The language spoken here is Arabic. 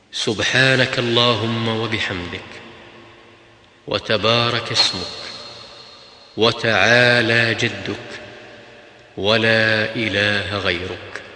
سبحانك اللهم وبحمدك، وتبارك اسمك، وتعالى جدك، ولا إله غيرك.